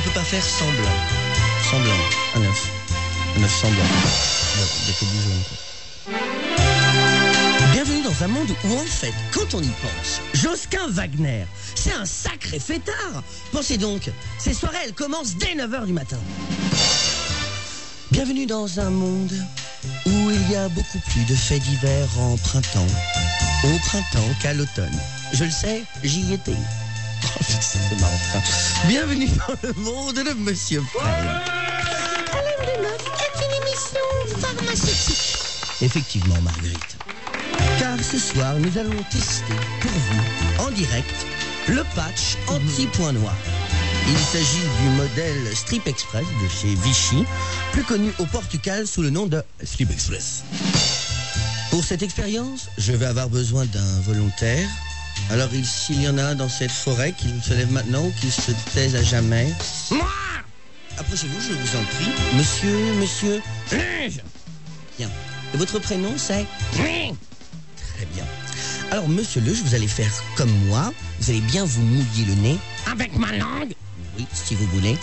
peut pas faire semblant. Semblant. Un œuf. Un œuf semblant. Il y a que du jaune. Bienvenue dans un monde où, en fait, quand on y pense, Josquin Wagner, c'est un sacré fêtard. Pensez donc, ces soirées, elles commencent dès 9h du matin. Bienvenue dans un monde où il y a beaucoup plus de faits divers en printemps, au printemps qu'à l'automne. Je le sais, j'y étais. C'est marrant, ça. Bienvenue dans le monde de Monsieur Frêne. Alain de Meuf est une émission pharmaceutique. Effectivement, Marguerite. Car ce soir, nous allons tester pour vous, en direct, le patch anti-point noir. Il s'agit du modèle Strip Express de chez Vichy, plus connu au Portugal sous le nom de Strip Express. Pour cette expérience, je vais avoir besoin d'un volontaire. Alors, s'il y en a un dans cette forêt, qu'il se lève maintenant ou qu'il se taise à jamais. Moi! Approchez-vous, je vous en prie. Monsieur... Luge! Bien. Et votre prénom, c'est? Oui! Très bien. Alors, monsieur Luge, vous allez faire comme moi. Vous allez bien vous mouiller le nez. Avec ma langue? Oui, si vous voulez.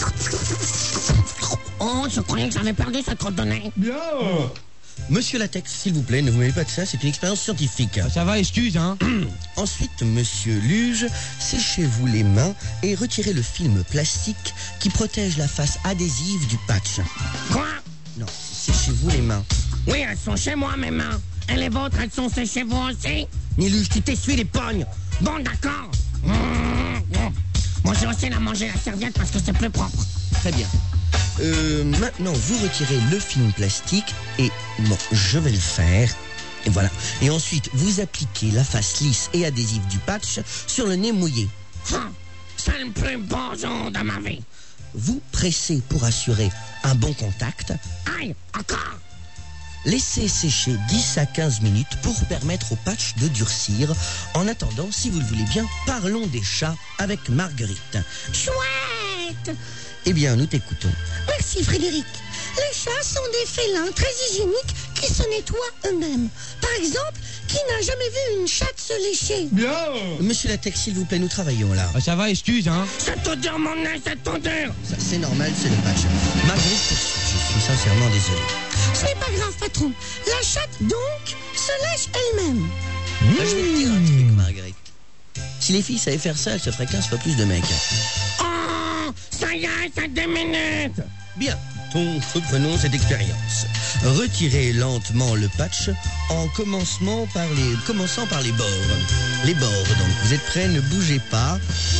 Oh, je croyais que j'avais perdu cette crotte de nez. Bien. Monsieur Latex, s'il vous plaît, ne vous mêlez pas de ça, c'est une expérience scientifique. Ça va, excuse, hein. Ensuite, monsieur Luge, séchez-vous les mains et retirez le film plastique qui protège la face adhésive du patch. Quoi? Non, séchez-vous les mains. Oui, elles sont chez moi, mes mains. Et les vôtres, elles sont chez vous aussi? Niluge, tu t'essuies les pognes. Bon, d'accord. Bon, j'ai aussi la manger la serviette parce que c'est plus propre. Très bien. Maintenant, vous retirez le film plastique et, bon, je vais le faire. Et voilà. Et ensuite, vous appliquez la face lisse et adhésive du patch sur le nez mouillé. C'est le plus beau jour de ma vie. Vous pressez pour assurer un bon contact. Aïe, encore. Laissez sécher 10 à 15 minutes pour permettre au patch de durcir. En attendant, si vous le voulez bien, parlons des chats avec Marguerite. Chouette! Eh bien, nous t'écoutons. Merci Frédéric. Les chats sont des félins très hygiéniques qui se nettoient eux-mêmes. Par exemple, qui n'a jamais vu une chatte se lécher? Bien. Monsieur Latex, s'il vous plaît, nous travaillons là. Ça va, excuse, hein. C'est tout dur, mon nez, c'est tout dur. Ça, c'est normal, c'est le patch. Marguerite poursuit. Je suis sincèrement désolé. Ce n'est pas grave, patron. La chatte, donc, se lèche elle-même. Je vais te dire un truc, Marguerite. Si les filles savaient faire ça, elles se feraient 15 fois plus de mecs. Oh, ça y est, c'est 2 minutes. Bien, donc reprenons cette expérience. Retirez lentement le patch en commençant par les bords. Les bords, donc. Vous êtes prêts, ne bougez pas.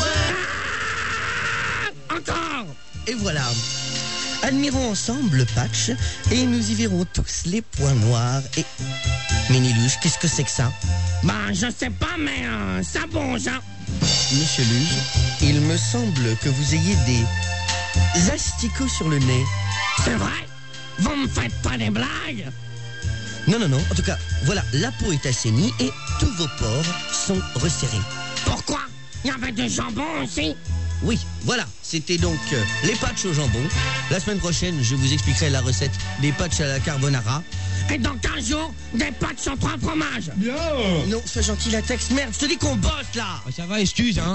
Encore. Et voilà. Admirons ensemble le patch et nous y verrons tous les points noirs et... Mais Niluge, qu'est-ce que c'est que ça? Ben, je sais pas, mais ça bouge, hein. Monsieur Luge, il me semble que vous ayez des asticots sur le nez. C'est vrai? Vous me faites pas des blagues? Non. En tout cas, voilà, la peau est assainie et tous vos pores sont resserrés. Pourquoi? Il y avait du jambon aussi? Oui, voilà, c'était donc les patchs au jambon. La semaine prochaine, je vous expliquerai la recette des patchs à la carbonara. Et dans 15 jours, des pâtes sur 3 fromages. Bien. Non, sois gentil, Latex, merde, je te dis qu'on bosse là. Ça va, excuse, hein.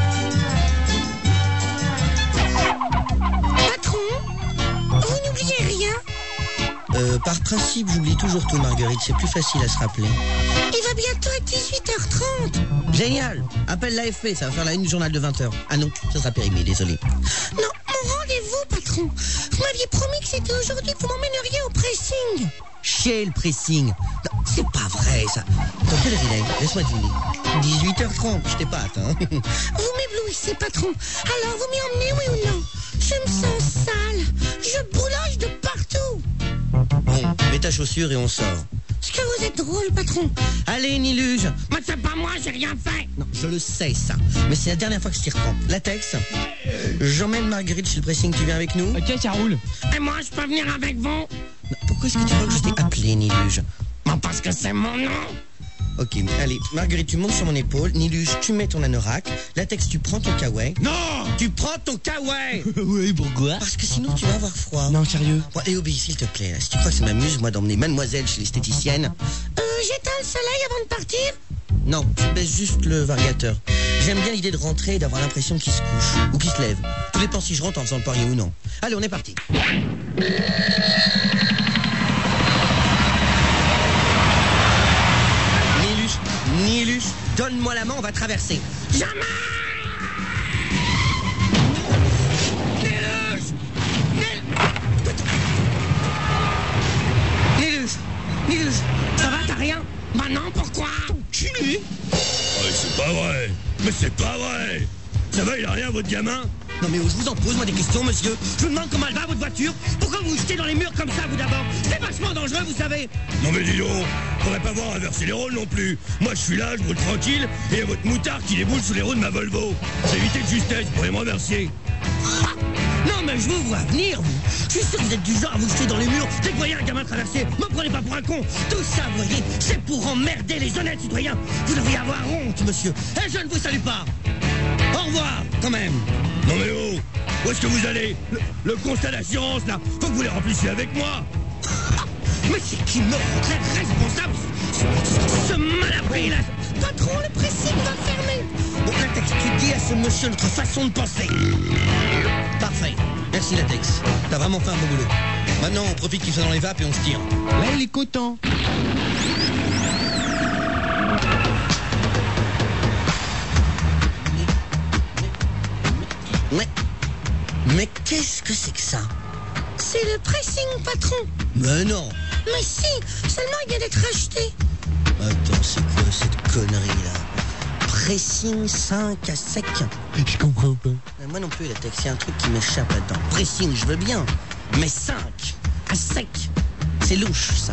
Patron, vous n'oubliez rien? Par principe, j'oublie toujours tout, Marguerite, c'est plus facile à se rappeler. Il va bientôt être 18h30. Génial. Appelle l'AFP, ça va faire la une du journal de 20h. Ah non, ça sera périmé, désolé. Non, mon rendez-vous, patron. Vous m'aviez promis que c'était aujourd'hui que vous m'emmèneriez au pressing. Chier le pressing. Non, c'est pas vrai, ça. Attends, quelle heure il est? Laisse-moi deviner. 18h30, je t'ai pas atteint. Vous m'éblouissez, patron. Alors, vous m'y emmenez, oui ou non? Je me sens sale. Je bouloche de partout. Bon, mets ta chaussure et on sort. Est-ce que vous êtes drôle, patron? Allez, Niluge. Mais c'est pas moi, j'ai rien fait. Non, je le sais, ça. Mais c'est la dernière fois que je t'y reprends. Latex, j'emmène Marguerite chez le pressing, tu viens avec nous? Ok, ça roule. Et moi, je peux venir avec vous? Non, pourquoi est-ce que tu crois que je t'ai appelé, Niluge? Ben, parce que c'est mon nom. Ok, allez, Marguerite, tu montes sur mon épaule. Niluge, tu mets ton anorak. Latex, tu prends ton kawaii. Non. Tu prends ton kawaii. Oui, pourquoi? Parce que sinon, tu vas avoir froid. Non, sérieux. Bon, allez, obéis, s'il te plaît. Si tu crois que ça m'amuse, moi, d'emmener mademoiselle chez l'esthéticienne. J'éteins le soleil avant de partir? Non, tu baisses juste le variateur. J'aime bien l'idée de rentrer et d'avoir l'impression qu'il se couche ou qu'il se lève. Tout dépend si je rentre en faisant le pari ou non. Allez, on est parti. Nilus, donne-moi la main, on va traverser. Jamais! Nilus, ça va, t'as rien? Bah non, pourquoi? Culé. C'est pas vrai. Mais c'est pas vrai. Ça va, il a rien, votre gamin? Non mais je vous en pose, moi, des questions, monsieur. Je vous demande comment elle va, votre voiture. Pourquoi vous vous jetez dans les murs comme ça, vous, d'abord? C'est vachement dangereux, vous savez. Non mais dis donc, faudrait pas voir inverser les rôles non plus. Moi je suis là, je roule tranquille, et il y a votre moutard qui déboule sous les roues de ma Volvo. C'est éviter de justesse, vous pourriez me remercier. Ah, non mais je vous vois venir, vous. Je suis sûr que vous êtes du genre à vous jeter dans les murs dès que vous voyez un gamin traverser. Me prenez pas pour un con. Tout ça, vous voyez, c'est pour emmerder les honnêtes citoyens. Vous devriez avoir honte, monsieur. Et je ne vous salue pas. Au revoir, quand même. Non mais oh, où est-ce que vous allez? Le constat d'assurance, là, faut que vous les remplissiez avec moi. Mais c'est qui me rendrait responsable? Ce malappris là. Patron, le pressing va fermer. Bon, Latex, tu dis à ce monsieur notre façon de penser. Parfait. Merci, Latex. T'as vraiment fait un bon boulot. Maintenant, on profite qu'il soit dans les vapes et on se tire. Là, il est content. Mais qu'est-ce que c'est que ça? C'est le pressing, patron. Mais non. Mais si, seulement il vient d'être acheté. Attends, c'est quoi cette connerie-là? Pressing 5 à sec. Je comprends pas. Moi non plus, Latex, il y a un truc qui m'échappe là-dedans. Pressing, je veux bien. Mais 5 à sec, c'est louche, ça.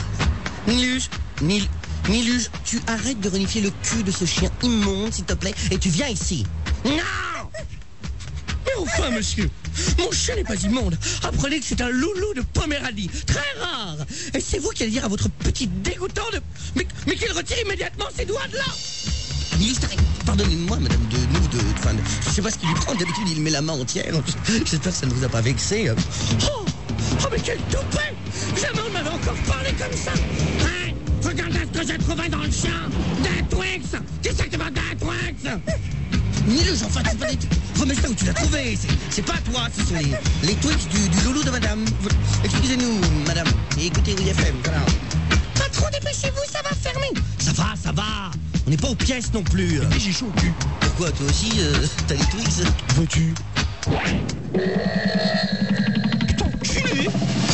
Nilus, tu arrêtes de renifler le cul de ce chien immonde, s'il te plaît, et tu viens ici. Non! Mais enfin, monsieur, mon chien n'est pas immonde. Apprenez que c'est un loulou de Poméranie, très rare. Et c'est vous qui allez dire à votre petit dégoûtant de... Mais qu'il retire immédiatement ses doigts de là. Nilus, pardonnez-moi, madame je sais pas ce qu'il lui prend. D'habitude, il met la main entière. J'espère que ça ne vous a pas vexé. Oh, mais quel toupet! Jamais on m'avait encore parlé comme ça! Hein? Regarde ce que j'ai trouvé dans le chien! Des Twix! Qui c'est que tu veux des Twix? Nilus, enfin, c'est pas des... Remets ça où tu l'as trouvé. C'est pas toi, ce sont les Twix du loulou de madame. Excusez-nous, madame. Et écoutez WFM, voilà. Patron, dépêchez-vous, ça va fermer. Ça va. On n'est pas aux pièces non plus. Mais j'ai chaud au cul. Pourquoi, toi aussi, t'as des Twix? Vois-tu? Putain, culé.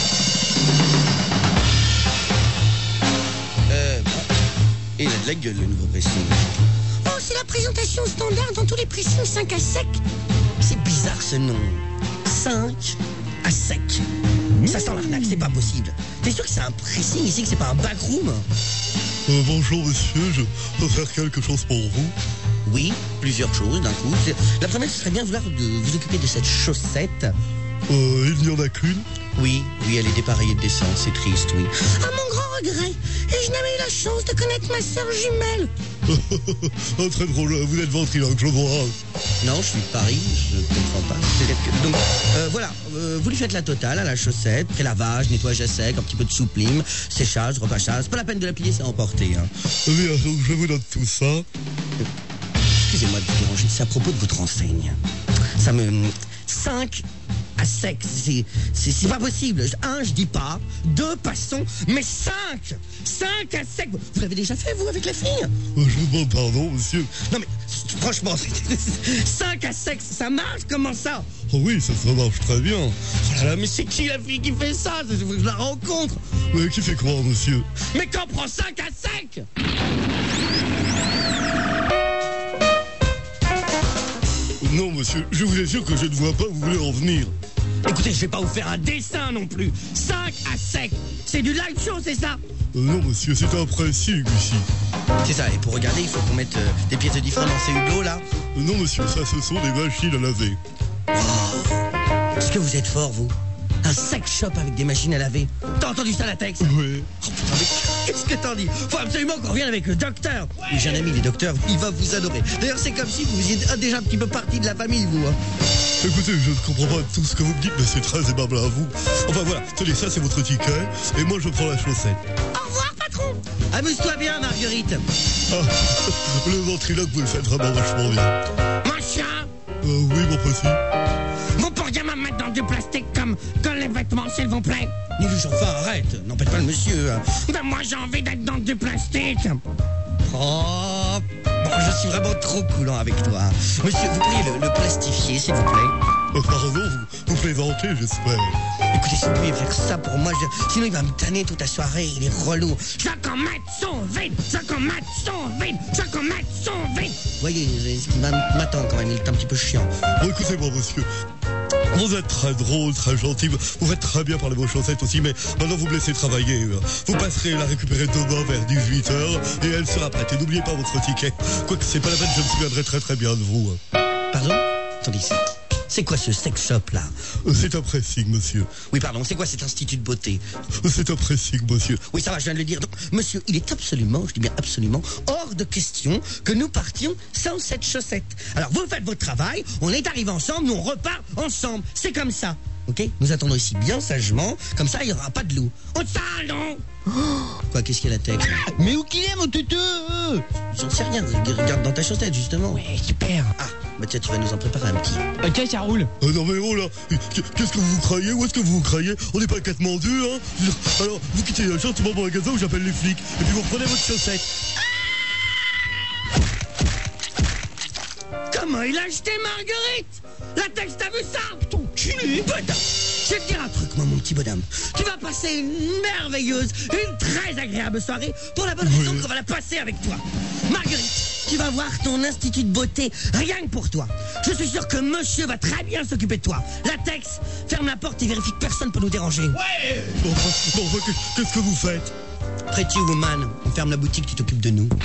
Et il a de la gueule, le nouveau pressing. Oh, c'est la présentation standard dans tous les pressings 5 à sec. C'est bizarre, ce nom. 5 à sec. Ça sent l'arnaque, c'est pas possible. T'es sûr que c'est un pressing ici, que c'est pas un backroom? Bonjour monsieur, je peux faire quelque chose pour vous? Oui, plusieurs choses d'un coup. La première, ce serait bien de vouloir vous occuper de cette chaussette. Il n'y en a qu'une? Oui, elle est dépareillée de d'essence, c'est triste, oui. À mon grand regret. Et je n'avais eu la chance de connaître ma sœur jumelle. Oh, très drôle, vous êtes ventriloque, je vois. Non, je suis de Paris, je ne comprends pas. Donc, voilà, vous lui faites la totale à la chaussette, pré-lavage, nettoyage à sec, un petit peu de souplime, séchage, repâchage. C'est pas la peine de la plier, c'est emporté. Hein. Bien, donc je vous donne tout ça. Excusez-moi de vous déranger, c'est à propos de votre enseigne. Ça me... 5 à sec, c'est pas possible. 1, je dis pas. 2, passons. Mais 5 à sec. Vous l'avez déjà fait, vous, avec la fille? Je vous demande pardon, monsieur. Non, mais franchement, 5 à sec, ça marche? Comment ça? Oh oui, ça marche très bien. Oh là là, mais c'est qui la fille qui fait ça? Je la rencontre. Mais qui fait quoi, monsieur? Mais qu'on prend 5 à sec? Non, monsieur, je vous assure que je ne vois pas où vous voulez en venir. Écoutez, je vais pas vous faire un dessin non plus. 5 à sec, c'est du live show, c'est ça? Non, monsieur, c'est un pressing ici. C'est ça, et pour regarder, il faut qu'on mette des pièces de différents dans ces hublots, là. Non, monsieur, ça, ce sont des machines à laver. Oh, est-ce que vous êtes fort, vous? Un sex shop avec des machines à laver. T'as entendu ça, Latex? Oui. Oh putain, mais qu'est-ce que t'en dis? Faut absolument qu'on revienne avec le docteur. Oui, j'ai un ami, les docteurs, il va vous adorer. D'ailleurs, c'est comme si vous faisiez déjà un petit peu partie de la famille, vous. Hein. Écoutez, je ne comprends pas tout ce que vous me dites, mais c'est très aimable à vous. Enfin voilà, tenez, ça c'est votre ticket, et moi je prends la chaussette. Au revoir, patron. Amuse-toi bien, Marguerite. Ah, le ventriloque, vous le faites vraiment vachement bien. Mon chien! Oui, mon petit. Mon pourriez me mettre dans du plastique comme les vêtements, s'il vous plaît? Nilouche, enfin, arrête. N'empêche pas le monsieur. Hein. Ben moi, j'ai envie d'être dans du plastique. Oh, bon, je suis vraiment trop coulant avec toi. Monsieur, vous pourriez le plastifier, s'il vous plaît? Pardon, vous plaisantez, j'espère. Écoutez, si vous pouviez faire ça pour moi, sinon il va me tanner toute la soirée, il est relou. Chacun mette son vide, chacun mette son vide, chacun mette son vide. Vous voyez, ce qui m'attend quand même, il est un petit peu chiant. Bon, écoutez-moi, monsieur. Vous êtes très drôle, très gentil, vous faites très bien parler vos chaussettes aussi, mais maintenant vous me laissez travailler. Vous passerez la récupérer demain vers 18h et elle sera prête. Et n'oubliez pas votre ticket. Quoique c'est pas la peine, je me souviendrai très très bien de vous. Pardon? Attendez, c'est quoi ce sex shop là? C'est un pressing, monsieur. Oui, pardon, c'est quoi cet institut de beauté? C'est un pressing, monsieur. Oui, ça va, je viens de le dire. Donc, monsieur, il est absolument, je dis bien absolument, hors de question que nous partions sans cette chaussette. Alors, vous faites votre travail, on est arrivés ensemble, nous on repart ensemble. C'est comme ça. Ok? Nous attendons ici bien sagement, comme ça il n'y aura pas de loup. On sale donc. Quoi, qu'est-ce qu'il y a la tête? Mais où qu'il est, mon tutu? J'en sais rien, regarde dans ta chaussette justement. Ouais, super. Ah, bah tiens, tu vas nous en préparer un petit. Ok, ça roule. Non mais oh là, qu'est-ce que vous croyez? Où est-ce que vous vous croyez? On n'est pas Katmandou, hein? Alors, vous quittez gentiment mon magasin où j'appelle les flics, et puis vous reprenez votre chaussette. Comment il a acheté Marguerite? La texte, t'as vu ça? Ton culé. Putain. Je vais te dire un truc, moi, mon petit bonhomme. Tu vas passer une merveilleuse, une très agréable soirée pour la bonne raison qu'on va la passer avec toi. Marguerite, tu vas voir ton institut de beauté rien que pour toi. Je suis sûr que monsieur va très bien s'occuper de toi. Latex, ferme la porte et vérifie que personne ne peut nous déranger. Ouais. Bon, qu'est-ce que vous faites? Pretty woman, on ferme la boutique, tu t'occupes de nous.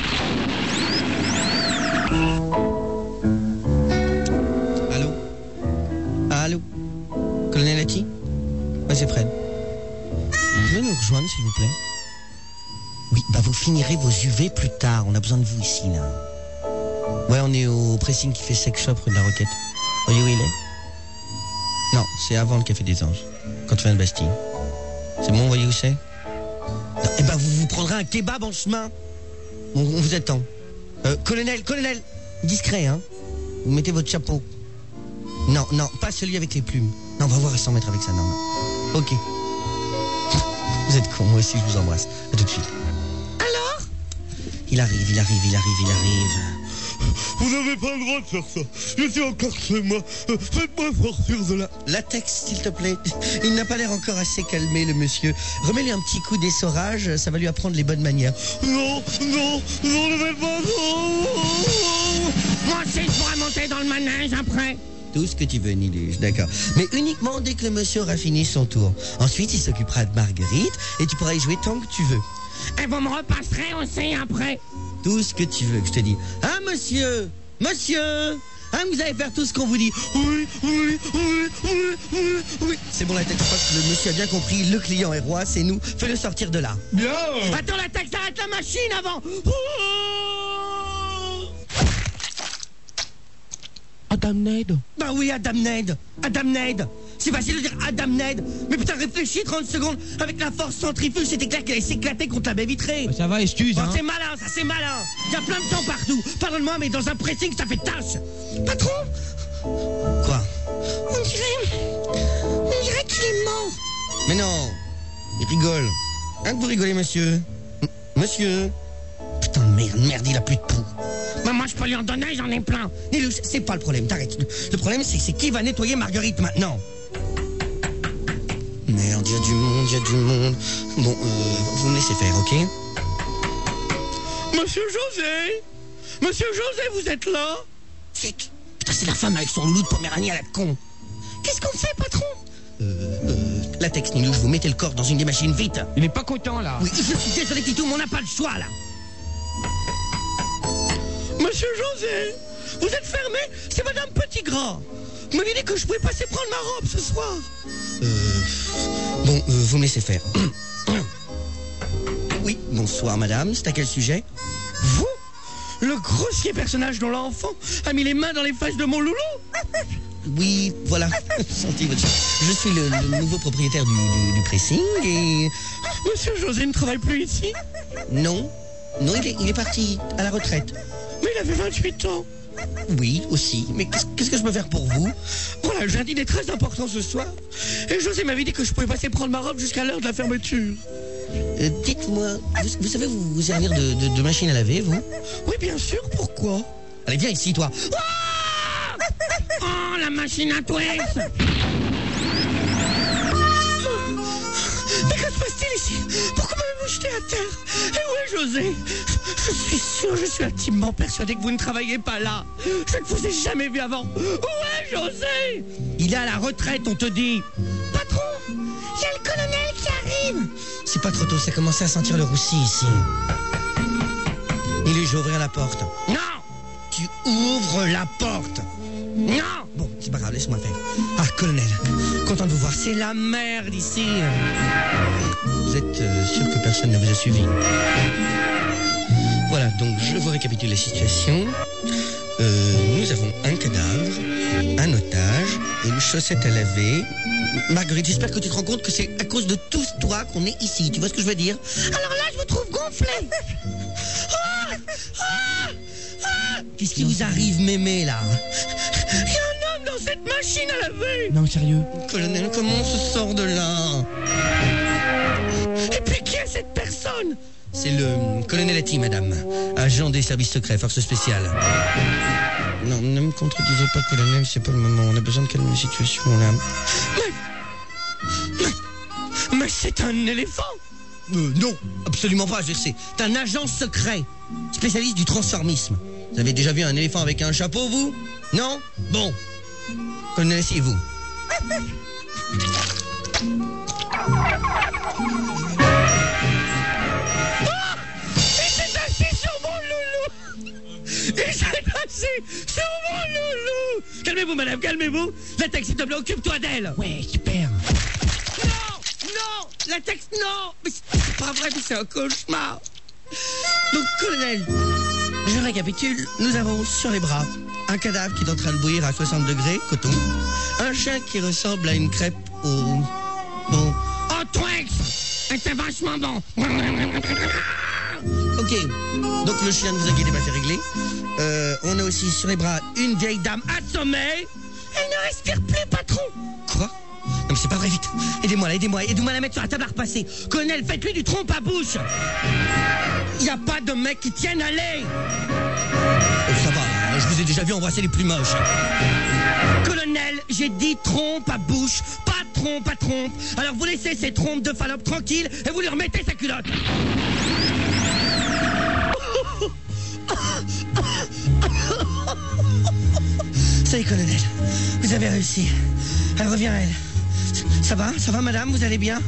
Allô? Allô? Colonel Hattie? Ouais, c'est Fred. Vous pouvez nous rejoindre, s'il vous plaît? Oui, bah vous finirez vos UV plus tard. On a besoin de vous ici, là. Ouais, on est au pressing qui fait sex shop rue de la Roquette. Vous voyez où il est? Non, c'est avant le Café des Anges. Quand tu viens de Bastille. C'est bon, vous voyez où c'est? Non, eh ben, vous prendrez un kebab en chemin. On vous attend. Colonel, discret, hein. Vous mettez votre chapeau. Non, pas celui avec les plumes. Non, on va voir à 100 mètres avec ça, non. Ok. Vous êtes con, moi aussi je vous embrasse. À tout de suite. Alors? Il arrive. Vous n'avez pas le droit de faire ça. Je suis encore chez moi. Faites-moi sortir de là. Latex, s'il te plaît. Il n'a pas l'air encore assez calmé, le monsieur. Remets-lui un petit coup d'essorage, ça va lui apprendre les bonnes manières. Non, ne faites pas ça. Moi aussi, je pourrais monter dans le manège après. Tout ce que tu veux, Niluche, d'accord. Mais uniquement dès que le monsieur aura fini son tour. Ensuite, il s'occupera de Marguerite et tu pourras y jouer tant que tu veux. Et vous me repasserez aussi après. Tout ce que tu veux, que je te dis. Hein, monsieur? Hein, vous allez faire tout ce qu'on vous dit. Oui. C'est bon, Latex, je crois que le monsieur a bien compris. Le client est roi, c'est nous. Fais-le sortir de là. Bien. Attends, Latex, arrête la machine avant. Adam Ned. Bah oui, Adam Ned. C'est facile de dire Adam Ned. Mais putain, réfléchis 30 secondes. Avec la force centrifuge, c'était clair qu'elle allait s'éclater contre la baie vitrée. Ça va, excuse, hein. C'est malin, ça, c'est malin. Il y a plein de sang partout. Pardonne-moi, mais dans un pressing, ça fait tache. Patron, Quoi? on dirait qu'il est mort. Mais non. Il rigole. Hein, que vous rigolez, monsieur? Monsieur? Putain de merde, il a plus de poux. Mais moi, je peux lui en donner, j'en ai plein. Niluche, c'est pas le problème, t'arrêtes. Le problème, c'est qui va nettoyer Marguerite maintenant? Merde, il y a du monde. Bon, vous me laissez faire, ok? Monsieur José, vous êtes là? Chut. Putain, c'est la femme avec son loulou de Poméranie à la con. Qu'est-ce qu'on fait, patron? Latex, Niluche, vous mettez le corps dans une des machines, vite. Il est pas content, là. Oui, je suis désolé, Titou, mais on n'a pas le choix, là. Monsieur José, vous êtes fermé? C'est Madame Petitgras. Vous m'avez dit que je pouvais passer prendre ma robe ce soir. Bon, vous me laissez faire. Oui, bonsoir, madame. C'est à quel sujet? Vous? Le grossier personnage dont l'enfant a mis les mains dans les fesses de mon loulou? Oui, voilà. Sentez votre... Je suis le nouveau propriétaire du pressing et... Monsieur José ne travaille plus ici? Non, il est parti à la retraite. Mais il avait 28 ans. Oui, aussi. Mais qu'est-ce que je peux faire pour vous? Voilà, j'ai un dîner très important ce soir. Et José m'avait dit que je pouvais passer prendre ma robe jusqu'à l'heure de la fermeture. Dites-moi, vous savez vous servir de machine à laver, vous? Oui, bien sûr, pourquoi? Allez, viens ici, toi. Oh, la machine à Twix! Mais que se passe-t-il ici? Pourquoi m'avez-vous jeté à terre? Et où est José? Je suis intimement persuadé que vous ne travaillez pas là. Je ne vous ai jamais vu avant. Où est José? Il est à la retraite, on te dit. Patron, il y a le colonel qui arrive. C'est pas trop tôt, ça commence à sentir le roussi ici. Il est, je vais ouvrir la porte. Non! Tu ouvres la porte. Non! Bon, c'est pas grave, laisse-moi faire. Ah, colonel, content de vous voir. C'est la merde ici. Vous êtes sûr que personne ne vous a suivi? Voilà, donc je vous récapitule la situation. Nous avons un cadavre, un otage, une chaussette à laver. Marguerite, j'espère que tu te rends compte que c'est à cause de tous toi qu'on est ici. Tu vois ce que je veux dire? Alors là, je vous trouve gonflé. Qu'est-ce qui vous arrive, mémé, là? Il y a un homme dans cette machine à laver. Non, sérieux. Colonel, comment on se sort de là? Et puis qui est cette personne? C'est le colonel Hattie, madame. Agent des services secrets, force spéciale. Non, ne me contredisez pas, colonel, c'est pas le moment. On a besoin de calmer la situation, là. Mais c'est un éléphant. Non, absolument pas, c'est un agent secret, spécialiste du transformisme. Vous avez déjà vu un éléphant avec un chapeau, vous? Non? Bon. Colonel, asseyez-vous. Il s'est assis sur mon loulou. Il s'est assis sur mon loulou. Calmez-vous, madame, calmez-vous. Latex, s'il te plaît, occupe-toi d'elle. Ouais, super. Non, Latex, non. Mais c'est pas vrai, c'est un cauchemar. Donc, colonel, je récapitule. Nous avons sur les bras un cadavre qui est en train de bouillir à 60 degrés, coton. Un chien qui ressemble à une crêpe au... Oh, Twix, c'était vachement bon. Ok, donc le chien, ne vous inquiétez pas, c'est réglé. On a aussi sur les bras une vieille dame assommée. Elle ne respire plus, patron. Quoi? Non mais c'est pas vrai, vite. Aidez-moi là, aidez-moi à la mettre sur la table à repasser. Colonel, faites-lui du trompe à bouche. Y a pas de mec qui tienne à l'air. Ça va, je vous ai déjà vu embrasser les plus moches. Colonel, j'ai dit trompe à bouche, pas trompe à trompe. Alors vous laissez ces trompes de Fallope tranquilles et vous lui remettez sa culotte. Ça y est, colonel, vous avez réussi. Elle revient, elle. Ça va, madame, vous allez bien?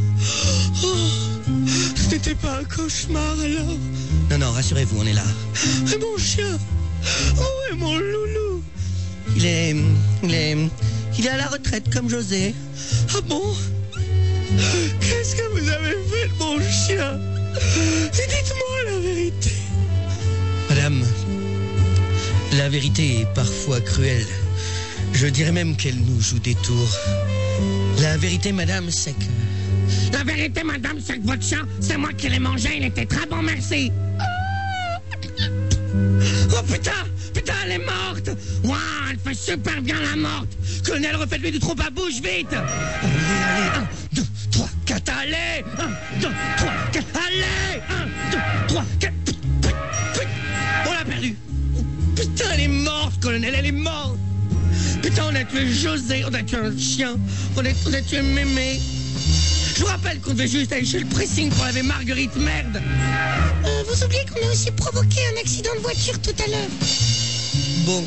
Ce n'était pas un cauchemar, alors. Non, rassurez-vous, on est là. Et mon chien? Où est mon loulou? Il est à la retraite, comme José. Ah bon? Qu'est-ce que vous avez fait de mon chien? Et dites-moi la vérité. Madame, la vérité est parfois cruelle. Je dirais même qu'elle nous joue des tours. La vérité, madame, c'est que... La vérité, madame, c'est que votre chien, c'est moi qui l'ai mangé, il était très bon, merci. Oh putain, elle est morte. Waouh, elle fait super bien la morte. Colonel, refaites-lui du trompe à bouche, vite. Allez, 1, 2, 3, 4, allez. 1, 2, 3, 4, allez. 1, 2, 3, 4. On l'a perdu. Putain, elle est morte, colonel, elle est morte. Putain, on a tué José, on a tué un chien, on a tué Mémé. Je vous rappelle qu'on devait juste aller chez le pressing pour laver Marguerite, merde. Vous oubliez qu'on a aussi provoqué un accident de voiture tout à l'heure. Bon,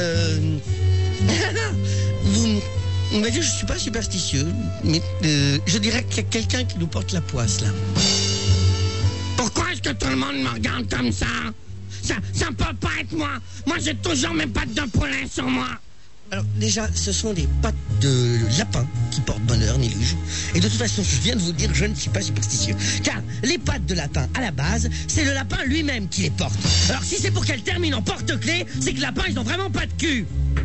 vous m'avez dit que je suis pas superstitieux, mais je dirais qu'il y a quelqu'un qui nous porte la poisse, là. Pourquoi est-ce que tout le monde me regarde comme ça? Ça peut pas être moi. Moi, j'ai toujours mes pattes de poulain sur moi. Alors déjà, ce sont des pattes de lapin qui portent bonheur, Niluge. Et de toute façon, je viens de vous dire que je ne suis pas superstitieux. Car les pattes de lapin, à la base, c'est le lapin lui-même qui les porte. Alors si c'est pour qu'elles terminent en porte-clés, c'est que les lapins, ils ont vraiment pas de cul.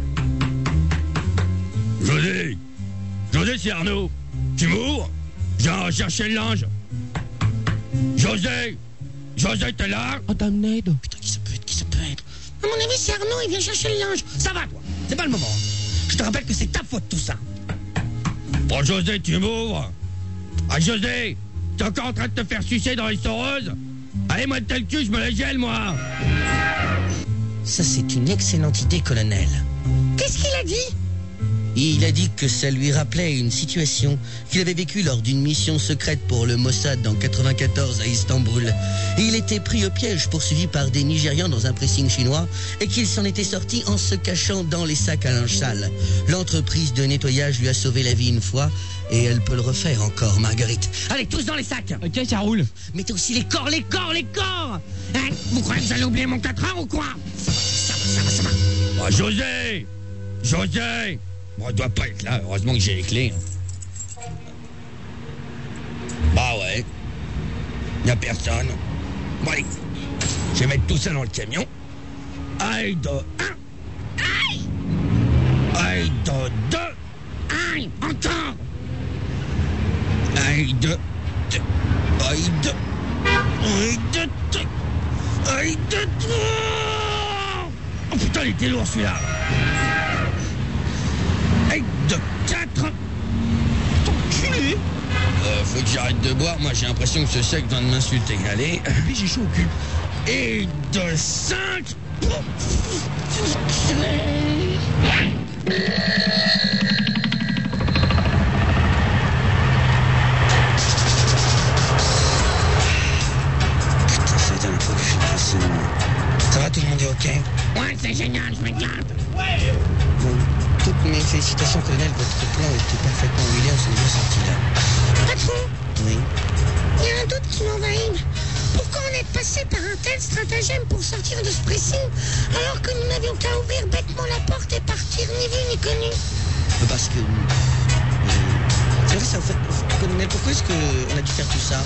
José, c'est Arnaud. Tu m'ouvres? J'ai cherché le linge. José, t'es là? Oh, damned. Putain, qui ça peut être? À mon avis, c'est Arnaud, il vient chercher le linge. Ça va, toi. C'est pas le moment. Je te rappelle que c'est ta faute, tout ça. Bon, José, tu m'ouvres. Ah, José, t'es encore en train de te faire sucer dans les soreuses? Allez, moi, tel cul, je me la gèle, moi. Ça, c'est une excellente idée, colonel. Qu'est-ce qu'il a dit? Il a dit que ça lui rappelait une situation qu'il avait vécue lors d'une mission secrète pour le Mossad en 94 à Istanbul. Il était pris au piège, poursuivi par des Nigérians dans un pressing chinois, et qu'il s'en était sorti en se cachant dans les sacs à linge sale. L'entreprise de nettoyage lui a sauvé la vie une fois, et elle peut le refaire encore, Marguerite. Allez, tous dans les sacs. Ok, ça roule. Mettez aussi les corps. Hein? Vous croyez que j'allais oublier mon 4 heures ou quoi? Ça va. Ah, José! Bon, il doit pas être là. Heureusement que j'ai les clés. Bah ouais. Y a personne. Bon, allez. Je vais mettre tout ça dans le camion. Aïe de 1. Aïe! Aïe de 2. Aïe! Encore! Aïe de 2. Aïe de 2. Aïe de 3. Oh putain, il était lourd celui-là. Aïe de 4. Ton culé! Faut que j'arrête de boire. Moi, j'ai l'impression que ce sec vient de m'insulter. Allez. Puis j'ai chaud au cul. Et de 5. C'est un peu facile. Ça va, tout le monde est OK? Ouais, c'est génial, je m'éclate. Bon, toutes mes félicitations, colonel. Votre plan était parfaitement huilé, on s'en est bien sorti là. Patron, Oui. il y a un doute qui m'envahit. Pourquoi on est passé par un tel stratagème pour sortir de ce pressing alors que nous n'avions qu'à ouvrir bêtement la porte et partir ni vu ni connu? Parce que... c'est vrai, ça, en fait, colonel, pourquoi est-ce qu'on a dû faire tout ça?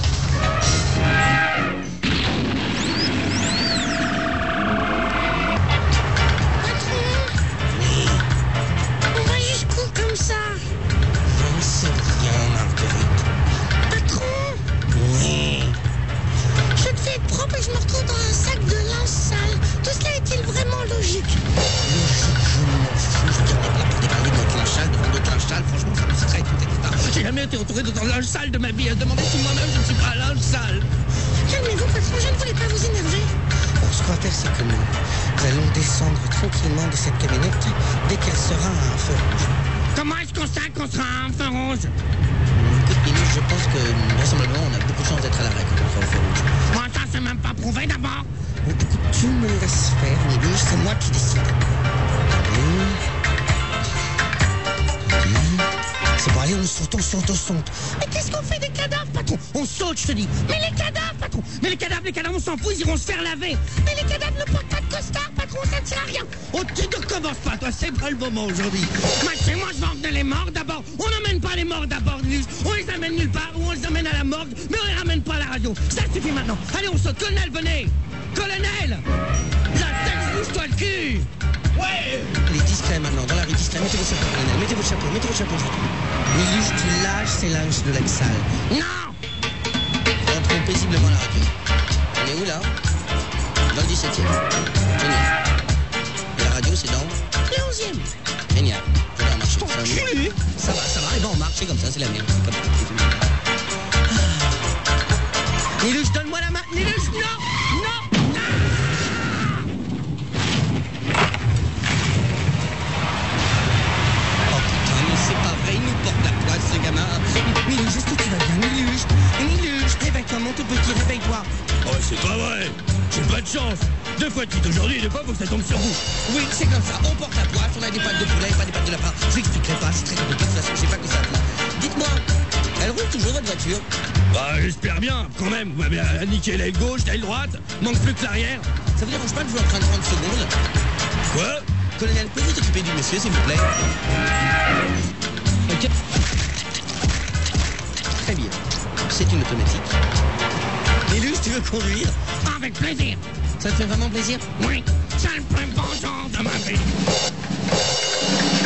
On va jusqu'où comme ça? J'en sais rien, Marguerite. Patron, Oui. je devais être propre et je me retrouve dans un sac de linge sale. Tout cela est-il vraiment logique? Logique, je m'en fous. Je veux dire, on n'est pas là pour déballer de notre linge sale devant d'autres linge sales. Franchement, ça me stresse, etc. J'ai jamais été entouré d'autant de linge sale de ma vie. À se demander si moi-même je ne suis pas un linge sale. Calmez-vous, patron, je ne voulais pas vous énerver. Bon, ce qu'on va faire, c'est que nous allons descendre tranquillement de cette camionnette dès qu'elle sera à un feu rouge. Comment est-ce qu'on sait qu'on sera à un feu rouge? Écoute, Mimi, je pense que vraisemblablement, on a beaucoup de chance d'être à l'arrêt quand on sera au feu rouge. Moi, ça, c'est même pas prouvé d'abord. Écoute, tu me laisses faire, Mimi, c'est moi qui décide. C'est bon, allez, on saute. Mais qu'est-ce qu'on fait des cadavres, patron? On saute, je te dis. Mais les cadavres, patron! Mais les cadavres, on s'en fout, ils iront se faire laver. Mais les cadavres ne portent pas de costard, patron, ça ne sert à rien. Oh, tu ne commences pas, toi, c'est pas le moment aujourd'hui. Moi, je vais emmener les morts d'abord. On n'emmène pas les morts d'abord, Luce. On les amène nulle part, ou on les amène à la morgue, mais on les ramène pas à la radio. Ça suffit maintenant. Allez, on saute. Colonel, venez. Colonel! La tête, bouge-toi le cul! Ouais! Allez, discret maintenant, dans la rue, discret. Mettez vos chapeaux, colonel, mettez vos chapeaux. Miluche, tu lâches ces linges de l'axal. Non! Entrons paisiblement à la radio. On est où, là? Dans le 17e. Génial. Et la radio, c'est dans? Le 11e. Génial. Je vais marcher. Culé! Ça va. Et ben, on marche, c'est comme ça, c'est la merde. Niluche, donne-moi la main. Niluche, non! Oh putain, mais c'est pas vrai, il nous porte la poisse, ce gamin. Miluche, est-ce que tu vas bien, Miluche, réveille-toi, mon tout petit, réveille-toi. Oh, c'est pas vrai. J'ai pas de chance. 2 fois de suite aujourd'hui et 2 fois faut que ça tombe sur vous. Oui, c'est comme ça, on porte la poisse, on a des pattes de poulet, pas des pattes de lapin. Je vous expliquerai pas, c'est très compliqué, de toute façon, je sais pas que ça. Dites-moi, elle roule toujours votre voiture? Bah, j'espère bien, quand même. Vous m'avez niqué l'aile gauche, l'aile droite. Manque plus que l'arrière. Ça vous dérange pas de vous emprunter 30 secondes? Quoi? Colonel, pouvez-vous vous occuper du monsieur, s'il vous plaît? Ok. Très bien, c'est une automatique. Miluche, tu veux conduire? Avec plaisir. Ça te fait vraiment plaisir? Oui, c'est le plus beau jour de ma vie.